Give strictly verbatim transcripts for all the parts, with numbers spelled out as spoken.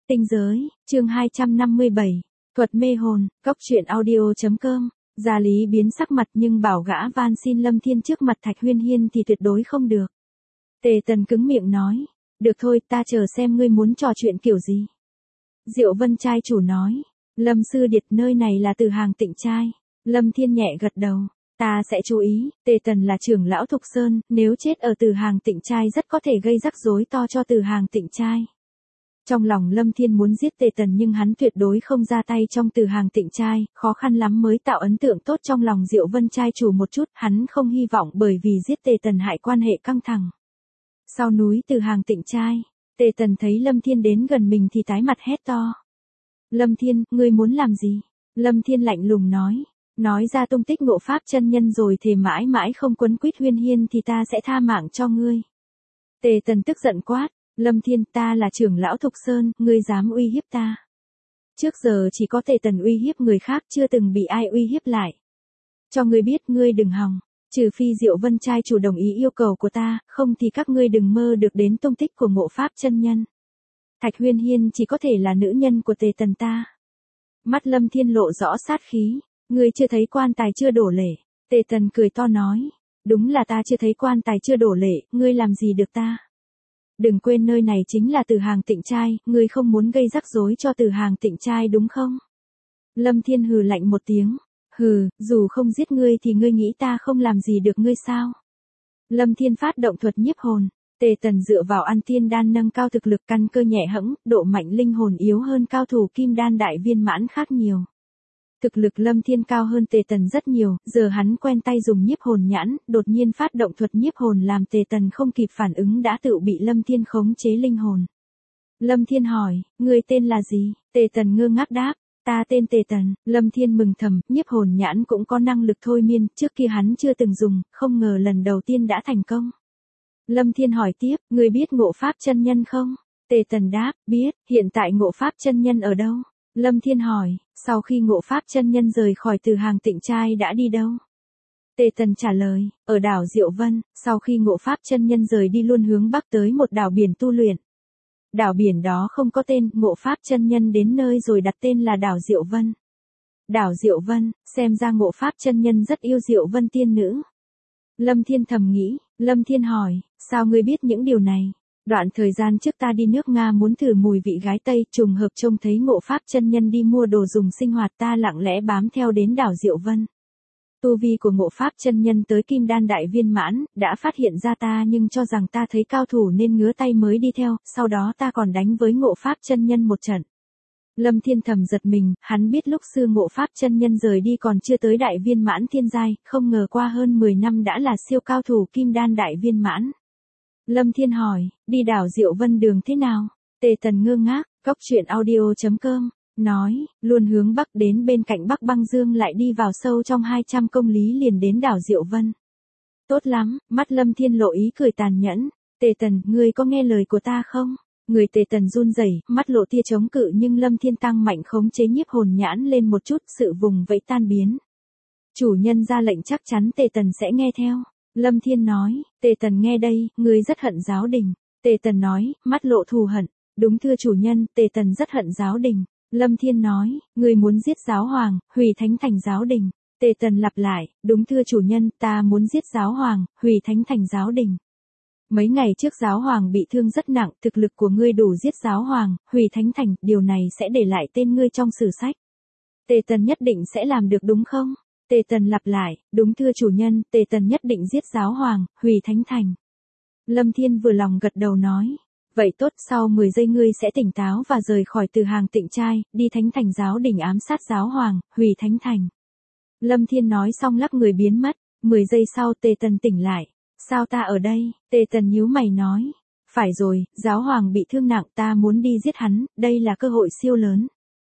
Tinh giới, chương hai trăm năm mươi bảy, thuật mê hồn, cốc truyện audio.com. Gia Lý biến sắc mặt nhưng bảo gã van xin Lâm Thiên trước mặt Thạch Huyên Hiên thì tuyệt đối không được. Tề Tần cứng miệng nói, được thôi, ta chờ xem ngươi muốn trò chuyện kiểu gì. Diệu Vân trai chủ nói, Lâm sư điệt, nơi này là Từ Hàng Tịnh trai. Lâm Thiên nhẹ gật đầu, ta sẽ chú ý. Tề Tần là trưởng lão Thục Sơn, nếu chết ở Từ Hàng Tịnh trai rất có thể gây rắc rối to cho Từ Hàng Tịnh trai. Trong lòng Lâm Thiên muốn giết Tề Tần nhưng hắn tuyệt đối không ra tay trong Từ Hàng Tịnh trai, khó khăn lắm mới tạo ấn tượng tốt trong lòng Diệu Vân trai chủ một chút, hắn không hy vọng bởi vì giết Tề Tần hại quan hệ căng thẳng. Sau núi Từ Hàng Tịnh trai, Tề Tần thấy Lâm Thiên đến gần mình thì tái mặt hét to. Lâm Thiên, ngươi muốn làm gì? Lâm Thiên lạnh lùng nói, nói ra tung tích Ngộ Pháp chân nhân rồi thề mãi mãi không quấn quýt Huyên Hiên thì ta sẽ tha mạng cho ngươi. Tề Tần tức giận quát, Lâm Thiên, ta là trưởng lão Thục Sơn, ngươi dám uy hiếp ta. Trước giờ chỉ có Tề Tần uy hiếp người khác, chưa từng bị ai uy hiếp lại. Cho ngươi biết, ngươi đừng hòng, trừ phi Diệu Vân trai chủ đồng ý yêu cầu của ta, không thì các ngươi đừng mơ được đến tung tích của Ngộ Pháp chân nhân. Thạch Huyên Hiên chỉ có thể là nữ nhân của Tề Tần ta. Mắt Lâm Thiên lộ rõ sát khí, ngươi chưa thấy quan tài chưa đổ lệ. Tề Tần cười to nói, đúng là ta chưa thấy quan tài chưa đổ lệ, ngươi làm gì được ta. Đừng quên nơi này chính là Từ Hàng Tịnh trai, ngươi không muốn gây rắc rối cho Từ Hàng Tịnh trai đúng không? Lâm Thiên hừ lạnh một tiếng, hừ, dù không giết ngươi thì ngươi nghĩ ta không làm gì được ngươi sao? Lâm Thiên phát động thuật nhiếp hồn, Tề Tần dựa vào ăn tiên đan nâng cao thực lực, căn cơ nhẹ hẫng, độ mạnh linh hồn yếu hơn cao thủ kim đan đại viên mãn khác nhiều. Thực lực Lâm Thiên cao hơn Tề Tần rất nhiều, giờ hắn quen tay dùng nhiếp hồn nhãn, đột nhiên phát động thuật nhiếp hồn làm Tề Tần không kịp phản ứng đã tự bị Lâm Thiên khống chế linh hồn. Lâm Thiên hỏi, ngươi tên là gì? Tề Tần ngơ ngác đáp, ta tên Tề Tần. Lâm Thiên mừng thầm, nhiếp hồn nhãn cũng có năng lực thôi miên, trước kia hắn chưa từng dùng, không ngờ lần đầu tiên đã thành công. Lâm Thiên hỏi tiếp, ngươi biết Ngộ Pháp chân nhân không? Tề Tần đáp, biết. Hiện tại Ngộ Pháp chân nhân ở đâu? Lâm Thiên hỏi, sau khi Ngộ Pháp chân nhân rời khỏi Từ Hàng Tịnh trai đã đi đâu? Tề Tần trả lời, ở đảo Diệu Vân. Sau khi Ngộ Pháp chân nhân rời đi luôn hướng bắc tới một đảo biển tu luyện. Đảo biển đó không có tên, Ngộ Pháp chân nhân đến nơi rồi đặt tên là đảo Diệu Vân. Đảo Diệu Vân, xem ra Ngộ Pháp chân nhân rất yêu Diệu Vân tiên nữ. Lâm Thiên thầm nghĩ. Lâm Thiên hỏi, sao ngươi biết những điều này? Đoạn thời gian trước ta đi nước Nga muốn thử mùi vị gái Tây, trùng hợp trông thấy Ngộ Pháp chân nhân đi mua đồ dùng sinh hoạt, ta lặng lẽ bám theo đến đảo Diệu Vân. Tu vi của Ngộ Pháp chân nhân tới kim đan đại viên mãn, đã phát hiện ra ta nhưng cho rằng ta thấy cao thủ nên ngứa tay mới đi theo, sau đó ta còn đánh với Ngộ Pháp chân nhân một trận. Lâm Thiên thầm giật mình, hắn biết lúc xưa Ngộ Pháp chân nhân rời đi còn chưa tới đại viên mãn thiên giai, không ngờ qua hơn mười năm đã là siêu cao thủ kim đan đại viên mãn. Lâm Thiên hỏi, đi đảo Diệu Vân đường thế nào? Tề Tần ngơ ngác, cốc truyện audio.com, nói, luôn hướng bắc đến bên cạnh Bắc Băng Dương lại đi vào sâu trong hai trăm công lý liền đến đảo Diệu Vân. Tốt lắm, mắt Lâm Thiên lộ ý cười tàn nhẫn, Tề Tần, ngươi có nghe lời của ta không? Người Tề Tần run rẩy, mắt lộ tia chống cự nhưng Lâm Thiên tăng mạnh khống chế nhiếp hồn nhãn lên một chút, sự vùng vẫy tan biến. Chủ nhân ra lệnh chắc chắn Tề Tần sẽ nghe theo. Lâm Thiên nói, Tề Tần nghe đây, ngươi rất hận giáo đình. Tề Tần nói, mắt lộ thù hận, đúng thưa chủ nhân, Tề Tần rất hận giáo đình. Lâm Thiên nói, ngươi muốn giết giáo hoàng, hủy thánh thành giáo đình. Tề Tần lặp lại, đúng thưa chủ nhân, ta muốn giết giáo hoàng, hủy thánh thành giáo đình. Mấy ngày trước giáo hoàng bị thương rất nặng, thực lực của ngươi đủ giết giáo hoàng, hủy thánh thành, điều này sẽ để lại tên ngươi trong sử sách. Tề Tần nhất định sẽ làm được đúng không? Tề Tần lặp lại, đúng thưa chủ nhân, Tề Tần nhất định giết giáo hoàng, hủy thánh thành. Lâm Thiên vừa lòng gật đầu nói, vậy tốt, sau mười giây ngươi sẽ tỉnh táo và rời khỏi Từ Hàng Tịnh trai, đi thánh thành giáo đình ám sát giáo hoàng, hủy thánh thành. Lâm Thiên nói xong lắc người biến mất, mười giây sau Tề Tần tỉnh lại. Sao ta ở đây? Tề Tần nhíu mày nói, phải rồi, giáo hoàng bị thương nặng, ta muốn đi giết hắn, đây là cơ hội siêu lớn.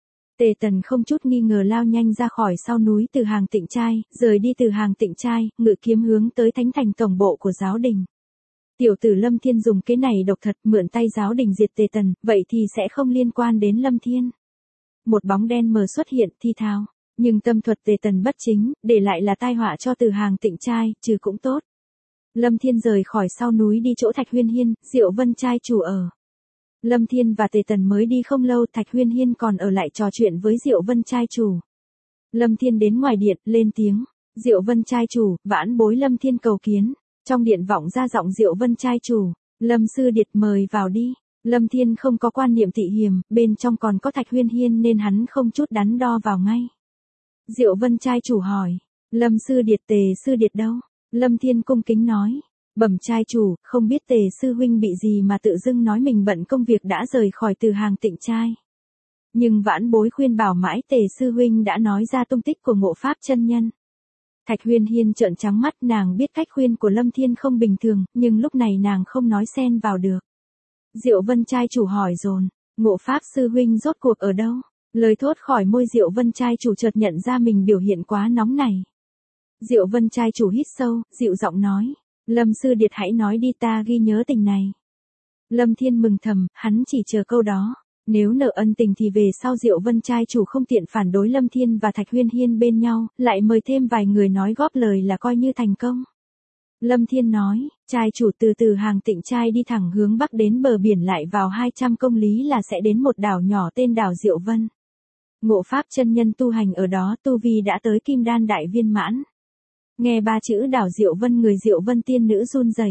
Tề Tần không chút nghi ngờ lao nhanh ra khỏi sau núi Từ Hàng Tịnh trai, rời đi Từ Hàng Tịnh trai, ngự kiếm hướng tới thánh thành tổng bộ của giáo đình. Tiểu tử Lâm Thiên dùng cái này độc thật, mượn tay giáo đình diệt Tề Tần, vậy thì sẽ không liên quan đến Lâm Thiên. Một bóng đen mờ xuất hiện, thi thào, nhưng tâm thuật Tề Tần bất chính, để lại là tai họa cho Từ Hàng Tịnh trai, trừ cũng tốt. Lâm Thiên rời khỏi sau núi đi chỗ Thạch Huyên Hiên, Diệu Vân trai chủ ở. Lâm Thiên và Tề Tần mới đi không lâu, Thạch Huyên Hiên còn ở lại trò chuyện với Diệu Vân trai chủ. Lâm Thiên đến ngoài điện, lên tiếng, Diệu Vân trai chủ, vãn bối Lâm Thiên cầu kiến. Trong điện vọng ra giọng Diệu Vân trai chủ, Lâm sư điệt mời vào đi. Lâm Thiên không có quan niệm tị hiềm, bên trong còn có Thạch Huyên Hiên nên hắn không chút đắn đo vào ngay. Diệu Vân trai chủ hỏi, Lâm sư điệt Tề sư điệt đâu? Lâm Thiên cung kính nói, bẩm trai chủ, không biết Tề sư huynh bị gì mà tự dưng nói mình bận công việc đã rời khỏi Từ Hàng Tịnh trai. Nhưng vãn bối khuyên bảo mãi Tề sư huynh đã nói ra tung tích của Ngộ Pháp chân nhân. Thạch Huyên Hiên trợn trắng mắt, nàng biết cách khuyên của Lâm Thiên không bình thường, nhưng lúc này nàng không nói xen vào được. Diệu Vân trai chủ hỏi dồn, Ngộ Pháp sư huynh rốt cuộc ở đâu? Lời thốt khỏi môi Diệu Vân trai chủ chợt nhận ra mình biểu hiện quá nóng này. Diệu Vân trai chủ hít sâu, dịu giọng nói, Lâm sư điệt hãy nói đi, ta ghi nhớ tình này. Lâm Thiên mừng thầm, hắn chỉ chờ câu đó. Nếu nợ ân tình thì về sau Diệu Vân trai chủ không tiện phản đối Lâm Thiên và Thạch Huyên Hiên bên nhau, lại mời thêm vài người nói góp lời là coi như thành công. Lâm Thiên nói, trai chủ từ Từ Hàng Tịnh trai đi thẳng hướng bắc đến bờ biển lại vào hai trăm công lý là sẽ đến một đảo nhỏ tên đảo Diệu Vân. Ngộ Pháp chân nhân tu hành ở đó, tu vi đã tới kim đan đại viên mãn. Nghe ba chữ đảo Diệu Vân, người Diệu Vân tiên nữ run rẩy.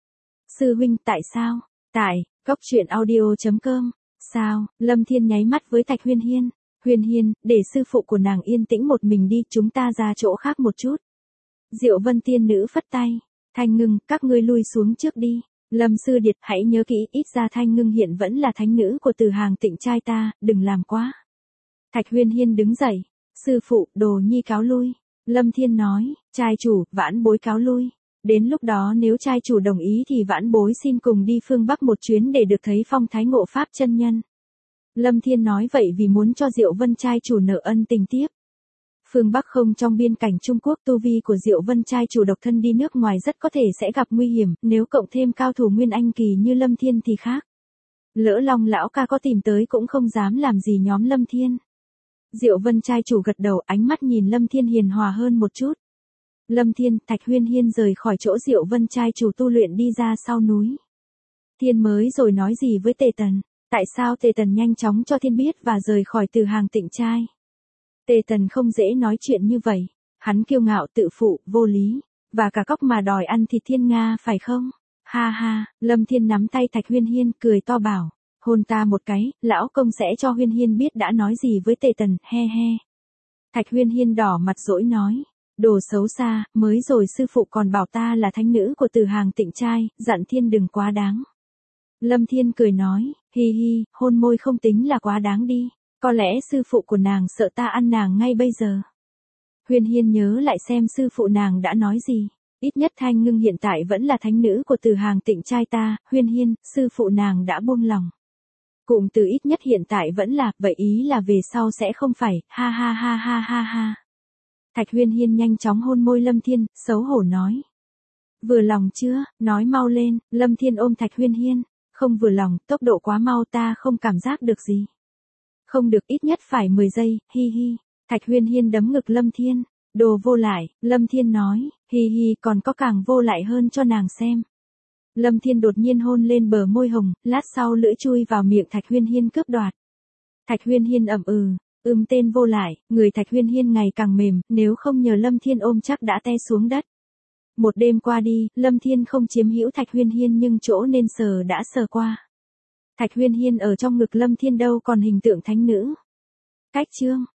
Sư huynh, tại sao? Tại, cốc truyện audio chấm com. Sao? Lâm Thiên nháy mắt với Thạch Huyên Hiên. Huyên Hiên, để sư phụ của nàng yên tĩnh một mình đi, chúng ta ra chỗ khác một chút. Diệu Vân tiên nữ phất tay. Thanh Ngưng, các ngươi lui xuống trước đi. Lâm sư điệt, hãy nhớ kỹ, ít ra Thanh Ngưng hiện vẫn là thánh nữ của Từ Hàng Tịnh trai ta, đừng làm quá. Thạch Huyên Hiên đứng dậy. Sư phụ, đồ nhi cáo lui. Lâm Thiên nói, trai chủ, vãn bối cáo lui. Đến lúc đó nếu trai chủ đồng ý thì vãn bối xin cùng đi phương Bắc một chuyến để được thấy phong thái Ngộ Pháp chân nhân. Lâm Thiên nói vậy vì muốn cho Diệu Vân trai chủ nợ ân tình tiếp. Phương Bắc không trong biên cảnh Trung Quốc, tu vi của Diệu Vân trai chủ độc thân đi nước ngoài rất có thể sẽ gặp nguy hiểm, nếu cộng thêm cao thủ Nguyên Anh kỳ như Lâm Thiên thì khác. Lỡ Long lão ca có tìm tới cũng không dám làm gì nhóm Lâm Thiên. Diệu Vân trai chủ gật đầu, ánh mắt nhìn Lâm Thiên hiền hòa hơn một chút. Lâm Thiên, Thạch Huyên Hiên rời khỏi chỗ Diệu Vân trai chủ tu luyện đi ra sau núi. Thiên mới rồi nói gì với Tề Tần? Tại sao Tề Tần nhanh chóng cho Thiên biết và rời khỏi Từ Hàng Tịnh trai? Tề Tần không dễ nói chuyện như vậy. Hắn kiêu ngạo tự phụ, vô lý. Và cả cóc mà đòi ăn thịt Thiên Nga phải không? Ha ha, Lâm Thiên nắm tay Thạch Huyên Hiên cười to bảo. Hôn ta một cái, lão công sẽ cho Huyên Hiên biết đã nói gì với Tề Tần, he he. Thạch Huyên Hiên đỏ mặt dỗi nói. Đồ xấu xa, mới rồi sư phụ còn bảo ta là thánh nữ của Từ Hàng Tịnh trai, dặn Thiên đừng quá đáng. Lâm Thiên cười nói, hi hi, hôn môi không tính là quá đáng đi, có lẽ sư phụ của nàng sợ ta ăn nàng ngay bây giờ. Huyên Hiên nhớ lại xem sư phụ nàng đã nói gì, ít nhất Thanh Ngưng hiện tại vẫn là thánh nữ của Từ Hàng Tịnh trai ta, Huyên Hiên, sư phụ nàng đã buông lòng. Cụm từ ít nhất hiện tại vẫn là, vậy ý là về sau sẽ không phải, ha ha ha ha ha ha. Thạch Huyên Hiên nhanh chóng hôn môi Lâm Thiên, xấu hổ nói. Vừa lòng chưa, nói mau lên, Lâm Thiên ôm Thạch Huyên Hiên. Không vừa lòng, tốc độ quá mau ta không cảm giác được gì. Không được, ít nhất phải mười giây, hi hi. Thạch Huyên Hiên đấm ngực Lâm Thiên. Đồ vô lại, Lâm Thiên nói, hi hi, còn có càng vô lại hơn cho nàng xem. Lâm Thiên đột nhiên hôn lên bờ môi hồng, lát sau lưỡi chui vào miệng Thạch Huyên Hiên cướp đoạt. Thạch Huyên Hiên ậm ừ. Ưm tên vô lại, người Thạch Huyên Hiên ngày càng mềm, nếu không nhờ Lâm Thiên ôm chắc đã té xuống đất. Một đêm qua đi, Lâm Thiên không chiếm hữu Thạch Huyên Hiên nhưng chỗ nên sờ đã sờ qua. Thạch Huyên Hiên ở trong ngực Lâm Thiên đâu còn hình tượng thánh nữ. Cách chương.